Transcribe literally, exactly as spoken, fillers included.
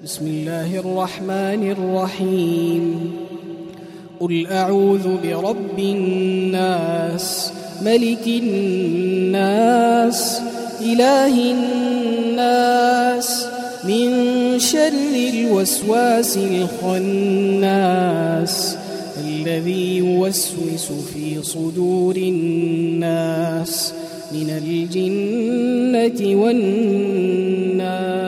بسم الله الرحمن الرحيم قل أعوذ برب الناس ملك الناس إله الناس من شر الوسواس الخناس الذي يوسوس في صدور الناس من الجنة والناس.